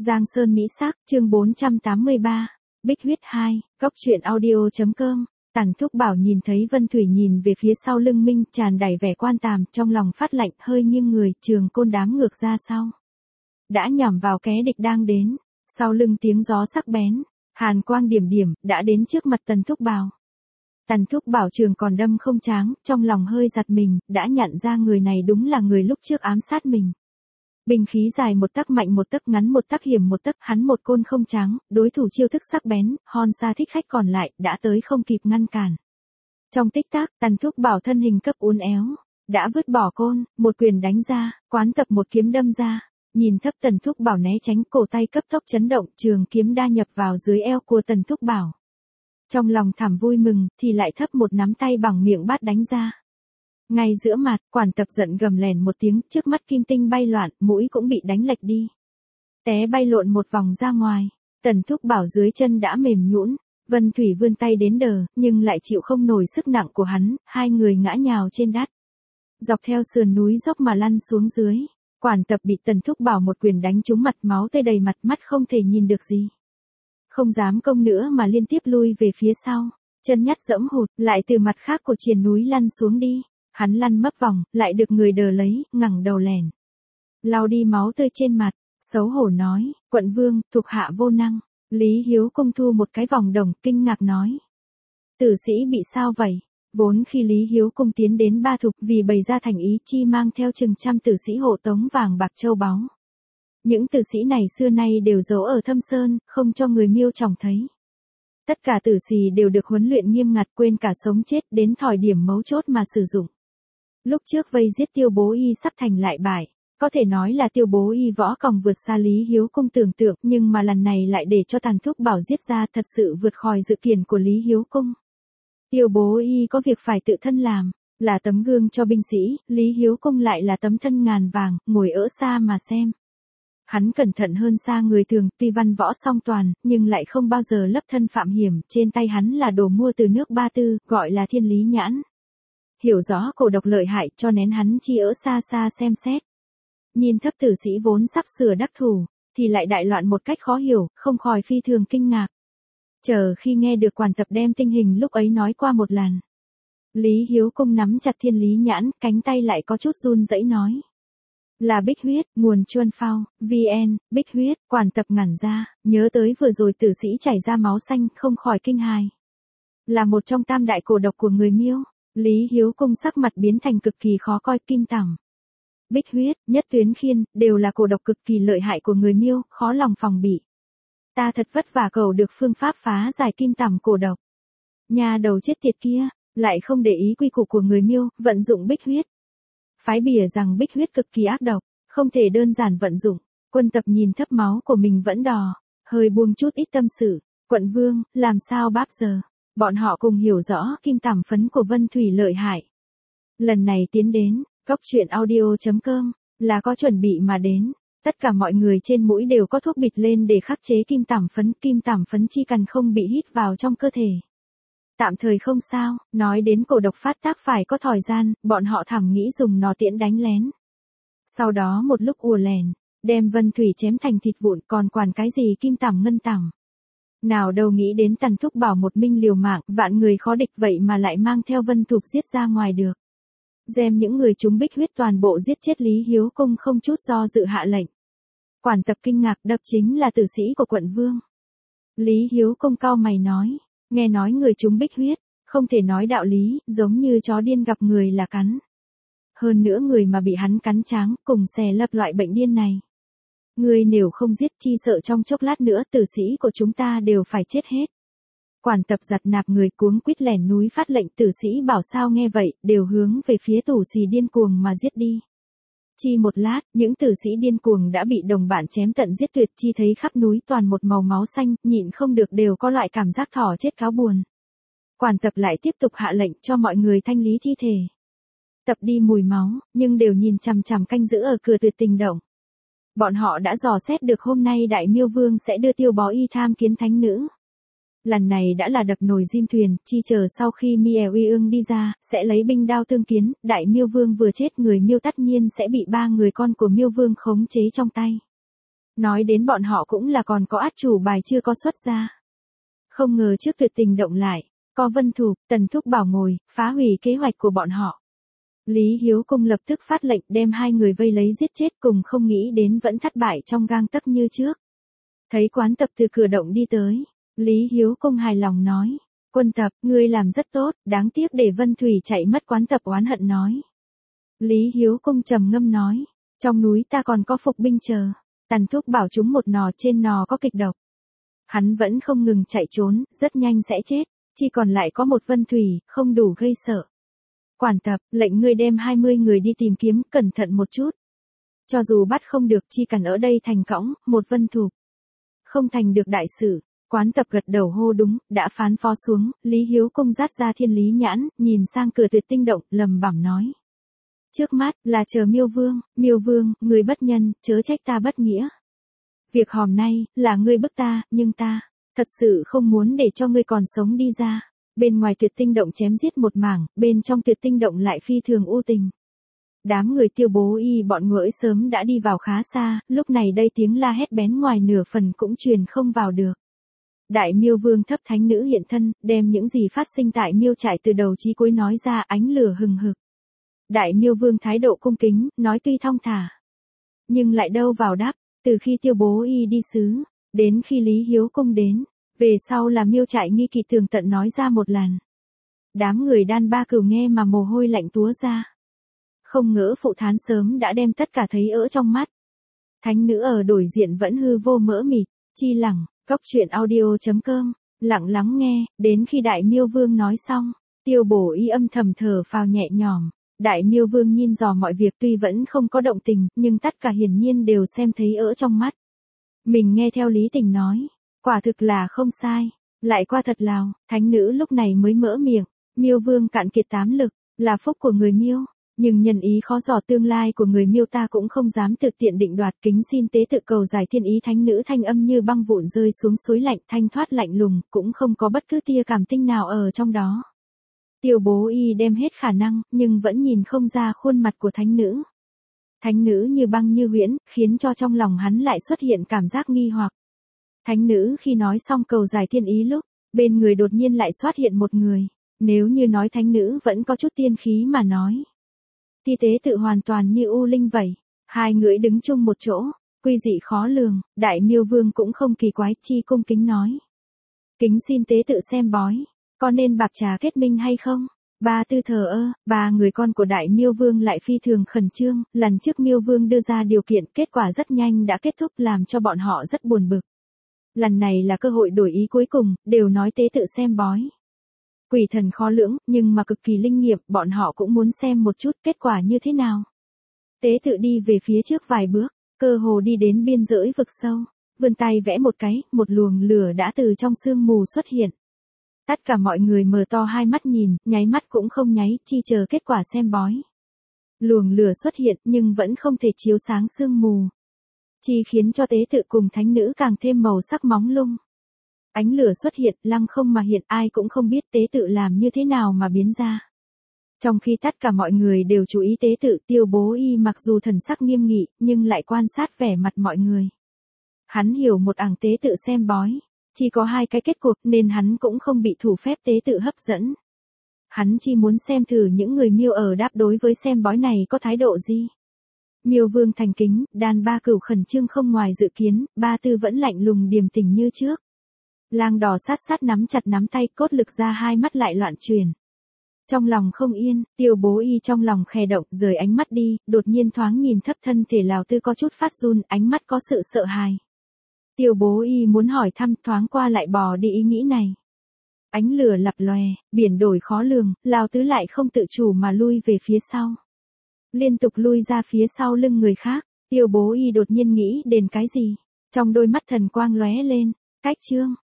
Giang Sơn Mỹ Sắc, chương 483, Bích Huyết 2, Góc truyện audio.com. Tần Thúc Bảo nhìn thấy Vân Thủy nhìn về phía sau lưng Minh, tràn đầy vẻ quan tàm, trong lòng phát lạnh, hơi nghiêng người, trường côn đám ngược ra sau. Đã nhằm vào kẻ địch đang đến, sau lưng tiếng gió sắc bén, hàn quang điểm điểm, đã đến trước mặt Tần Thúc Bảo. Tần Thúc Bảo trường còn đâm không tráng, trong lòng hơi giật mình, đã nhận ra người này đúng là người lúc trước ám sát mình. Binh khí dài một tấc mạnh một tấc ngắn một tấc hiểm một tấc, hắn một côn không trắng, đối thủ chiêu thức sắc bén, hòn xa thích khách còn lại, đã tới không kịp ngăn cản. Trong tích tắc, Tần Thúc Bảo thân hình cấp uốn éo, đã vứt bỏ côn, một quyền đánh ra, quán cập một kiếm đâm ra, nhìn thấp Tần Thúc Bảo né tránh, cổ tay cấp tốc chấn động, trường kiếm đa nhập vào dưới eo của Tần Thúc Bảo. Trong lòng thầm vui mừng, thì lại thấp một nắm tay bằng miệng bát đánh ra. Ngay giữa mặt, quản tập giận gầm lèn một tiếng, trước mắt kim tinh bay loạn, mũi cũng bị đánh lệch đi. Té bay lộn một vòng ra ngoài, Tần Thúc Bảo dưới chân đã mềm nhũn, Vân Thủy vươn tay đến đờ, nhưng lại chịu không nổi sức nặng của hắn, hai người ngã nhào trên đất. Dọc theo sườn núi dốc mà lăn xuống dưới, quản tập bị Tần Thúc Bảo một quyền đánh trúng mặt, máu tươi đầy mặt, mắt không thể nhìn được gì. Không dám công nữa mà liên tiếp lui về phía sau, chân nhắt dẫm hụt, lại từ mặt khác của triền núi lăn xuống đi. Hắn lăn mấp vòng, lại được người đờ lấy, ngẩng đầu lèn. Lau đi máu tươi trên mặt, xấu hổ nói, quận vương, thuộc hạ vô năng. Lý Hiếu Công thu một cái vòng đồng, kinh ngạc nói. Tử sĩ bị sao vậy? Vốn khi Lý Hiếu Công tiến đến Ba Thục vì bày ra thành ý chi mang theo chừng trăm tử sĩ hộ tống vàng bạc châu báu. Những tử sĩ này xưa nay đều giấu ở thâm sơn, không cho người Miêu trông thấy. Tất cả tử sĩ đều được huấn luyện nghiêm ngặt, quên cả sống chết, đến thời điểm mấu chốt mà sử dụng. Lúc trước vây giết Tiêu Bố Y sắp thành lại bại, có thể nói là Tiêu Bố Y võ công vượt xa Lý Hiếu Công tưởng tượng, nhưng mà lần này lại để cho Tần Thúc Bảo giết ra, thật sự vượt khỏi dự kiến của Lý Hiếu Công. Tiêu Bố Y có việc phải tự thân làm, là tấm gương cho binh sĩ, Lý Hiếu Công lại là tấm thân ngàn vàng, ngồi ở xa mà xem. Hắn cẩn thận hơn xa người thường, tuy văn võ song toàn, nhưng lại không bao giờ lấp thân phạm hiểm, trên tay hắn là đồ mua từ nước Ba Tư, gọi là Thiên Lý Nhãn. Hiểu rõ cổ độc lợi hại, cho nên hắn chỉ ở xa xa xem xét. Nhìn thấp tử sĩ vốn sắp sửa đắc thủ, thì lại đại loạn một cách khó hiểu, không khỏi phi thường kinh ngạc. Chờ khi nghe được quản tập đem tình hình lúc ấy nói qua một lần. Lý Hiếu Công nắm chặt Thiên Lý Nhãn, cánh tay lại có chút run rẩy nói. Là Bích Huyết, nguồn Chuân Phao, VN, Bích Huyết, quản tập ngẩn ra, nhớ tới vừa rồi tử sĩ chảy ra máu xanh, không khỏi kinh hài. Là một trong tam đại cổ độc của người Miêu. Lý Hiếu Công sắc mặt biến thành cực kỳ khó coi, kim tằm. Bích Huyết, Nhất Tuyến Khiên, đều là cổ độc cực kỳ lợi hại của người Miêu, khó lòng phòng bị. Ta thật vất vả cầu được phương pháp phá giải kim tằm cổ độc. Nhà đầu chết tiệt kia, lại không để ý quy củ của người Miêu, vận dụng Bích Huyết. Phái bìa rằng Bích Huyết cực kỳ ác độc, không thể đơn giản vận dụng. Quân tập nhìn thấp máu của mình vẫn đỏ, hơi buông chút ít tâm sự. Quận vương, làm sao bác giờ? Bọn họ cùng hiểu rõ kim tằm phấn của Vân Thủy lợi hại. Lần này tiến đến, Góc truyện audio.com, là có chuẩn bị mà đến. Tất cả mọi người trên mũi đều có thuốc bịt lên để khắc chế kim tằm phấn chỉ cần không bị hít vào trong cơ thể. Tạm thời không sao, nói đến cổ độc phát tác phải có thời gian, bọn họ thầm nghĩ dùng nó tiễn đánh lén. Sau đó một lúc ùa lèn, đem Vân Thủy chém thành thịt vụn, còn quản cái gì kim tằm ngân tằm. Nào đâu nghĩ đến Tần Thúc Bảo một mình liều mạng, vạn người khó địch vậy mà lại mang theo Vân Thục giết ra ngoài được. Đem những người chúng Bích Huyết toàn bộ giết chết, Lý Hiếu Công không chút do dự hạ lệnh. Quản tập kinh ngạc, đập chính là tử sĩ của quận vương. Lý Hiếu Công cau mày nói, nghe nói người chúng Bích Huyết, không thể nói đạo lý, giống như chó điên gặp người là cắn. Hơn nữa người mà bị hắn cắn tráng, cùng xè lập loại bệnh điên này. Người nếu không giết chi sợ trong chốc lát nữa tử sĩ của chúng ta đều phải chết hết. Quản tập giặt nạp người cuống quýt lẻn núi phát lệnh, tử sĩ bảo sao nghe vậy, đều hướng về phía tù xì điên cuồng mà giết đi. Chi một lát, những tử sĩ điên cuồng đã bị đồng bạn chém tận giết tuyệt, chi thấy khắp núi toàn một màu máu xanh, nhịn không được đều có loại cảm giác thỏ chết cáo buồn. Quản tập lại tiếp tục hạ lệnh cho mọi người thanh lý thi thể. Tập đi mùi máu, nhưng đều nhìn chằm chằm canh giữ ở cửa Tuyệt Tình Động. Bọn họ đã dò xét được hôm nay Đại Miêu Vương sẽ đưa Tiêu Bó Y tham kiến thánh nữ. Lần này đã là đập nồi diêm thuyền, chi chờ sau khi Miêu Uy Ương đi ra, sẽ lấy binh đao tương kiến, Đại Miêu Vương vừa chết người Miêu tất nhiên sẽ bị ba người con của Miêu Vương khống chế trong tay. Nói đến bọn họ cũng là còn có át chủ bài chưa có xuất ra. Không ngờ trước tuyệt tình động lại, có Vân Thục, Tần Thúc Bảo ngồi, phá hủy kế hoạch của bọn họ. Lý Hiếu Cung lập tức phát lệnh đem hai người vây lấy giết chết, cùng không nghĩ đến vẫn thất bại trong gang tấc như trước. Thấy Quán Tập từ cửa động đi tới, Lý Hiếu Cung hài lòng nói, Quân Tập, ngươi làm rất tốt, đáng tiếc để Vân Thủy chạy mất. Quán Tập oán hận nói. Lý Hiếu Cung trầm ngâm nói, trong núi ta còn có phục binh chờ. Tần Thúc Bảo chúng một nò, trên nò có kịch độc. Hắn vẫn không ngừng chạy trốn, rất nhanh sẽ chết, chỉ còn lại có một Vân Thủy, không đủ gây sợ. Quản Tập, lệnh ngươi đem 20 người đi tìm kiếm, cẩn thận một chút. Cho dù bắt không được, chỉ cần ở đây thành cõng, một Vân Thục. Không thành được đại sự. Quán Tập gật đầu hô đúng, đã phán phó xuống. Lý Hiếu Cung dắt ra thiên lý nhãn, nhìn sang cửa tuyệt tinh động, lầm bẩm nói. Trước mắt, là chờ Miêu Vương, người bất nhân, chớ trách ta bất nghĩa. Việc hòm nay, là ngươi bức ta, nhưng ta, thật sự không muốn để cho ngươi còn sống đi ra. Bên ngoài tuyệt tinh động chém giết một mảng, bên trong tuyệt tinh động lại phi thường u tình. Đám người Tiêu Bố Y bọn ngưỡi sớm đã đi vào khá xa, lúc này đây tiếng la hét bén ngoài nửa phần cũng truyền không vào được. Đại Miêu Vương thấp thánh nữ hiện thân, đem những gì phát sinh tại Miêu trại từ đầu chí cuối nói ra, ánh lửa hừng hực. Đại Miêu Vương thái độ cung kính, nói tuy thong thả, nhưng lại đâu vào đáp, từ khi Tiêu Bố Y đi xứ, đến khi Lý Hiếu Cung đến, về sau là Miêu trại nghi kỵ tường tận nói ra một lần. Đám người Đan Ba Cửu nghe mà mồ hôi lạnh túa ra. Không ngỡ phụ thán sớm đã đem tất cả thấy ỡ trong mắt. Thánh nữ ở đổi diện vẫn hư vô mỡ mịt, chi lẳng, cốc truyện audio.com, lặng lắng nghe, đến khi Đại Miêu Vương nói xong, Tiêu Bố Y âm thầm thở phào nhẹ nhõm. Đại Miêu Vương nhìn dò mọi việc tuy vẫn không có động tình, nhưng tất cả hiển nhiên đều xem thấy ỡ trong mắt. Mình nghe theo Lý Tình nói, quả thực là không sai, lại qua thật lào, thánh nữ lúc này mới mỡ miệng, Miêu Vương cạn kiệt 8 lực, là phúc của người Miêu, nhưng nhân ý khó dò tương lai của người Miêu ta cũng không dám thực tiện định đoạt, kính xin tế tự cầu giải thiên ý. Thánh nữ thanh âm như băng vụn rơi xuống suối lạnh, thanh thoát lạnh lùng, cũng không có bất cứ tia cảm tình nào ở trong đó. Tiêu Bố Y đem hết khả năng, nhưng vẫn nhìn không ra khuôn mặt của thánh nữ. Thánh nữ như băng như huyễn, khiến cho trong lòng hắn lại xuất hiện cảm giác nghi hoặc. Thánh nữ khi nói xong cầu giải thiên ý lúc, bên người đột nhiên lại xuất hiện một người. Nếu như nói thánh nữ vẫn có chút tiên khí mà nói, thì tế tự hoàn toàn như u linh vậy. Hai người đứng chung một chỗ, quy dị khó lường. Đại Miêu Vương cũng không kỳ quái, chi cung kính nói. Kính xin tế tự xem bói, có nên bạc trà kết minh hay không? Ba tư thờ ơ, ba người con của Đại Miêu Vương lại phi thường khẩn trương. Lần trước Miêu Vương đưa ra điều kiện, kết quả rất nhanh đã kết thúc, làm cho bọn họ rất buồn bực. Lần này là cơ hội đổi ý cuối cùng, đều nói tế tự xem bói. Quỷ thần khó lưỡng, nhưng mà cực kỳ linh nghiệm, bọn họ cũng muốn xem một chút kết quả như thế nào. Tế tự đi về phía trước vài bước, cơ hồ đi đến biên giới vực sâu, vươn tay vẽ một cái, một luồng lửa đã từ trong sương mù xuất hiện. Tất cả mọi người mở to hai mắt nhìn, nháy mắt cũng không nháy, chi chờ kết quả xem bói. Luồng lửa xuất hiện nhưng vẫn không thể chiếu sáng sương mù, chỉ khiến cho tế tự cùng thánh nữ càng thêm màu sắc móng lung. Ánh lửa xuất hiện, lăng không mà hiện, ai cũng không biết tế tự làm như thế nào mà biến ra. Trong khi tất cả mọi người đều chú ý tế tự, Tiêu Bố Y mặc dù thần sắc nghiêm nghị, nhưng lại quan sát vẻ mặt mọi người. Hắn hiểu một ảng tế tự xem bói, chỉ có hai cái kết cục nên hắn cũng không bị thủ phép tế tự hấp dẫn. Hắn chỉ muốn xem thử những người Miêu ở đáp đối với xem bói này có thái độ gì. Miêu Vương thành kính, Đan Ba Cửu khẩn trương không ngoài dự kiến, Ba Tư vẫn lạnh lùng điềm tĩnh như trước. Lang Đỏ sát sát nắm chặt nắm tay, cốt lực ra, hai mắt lại loạn chuyển. Trong lòng không yên, Tiêu Bố Y trong lòng khẽ động, rời ánh mắt đi, đột nhiên thoáng nhìn thấp thân thể Lào Tư có chút phát run, ánh mắt có sự sợ hãi. Tiêu Bố Y muốn hỏi thăm, thoáng qua lại bỏ đi ý nghĩ này. Ánh lửa lập lòe, biển đổi khó lường, Lào Tư lại không tự chủ mà lui về phía sau. Liên tục lui ra phía sau lưng người khác, Tiêu Bố Y đột nhiên nghĩ đến cái gì. Trong đôi mắt thần quang lóe lên, cách chương.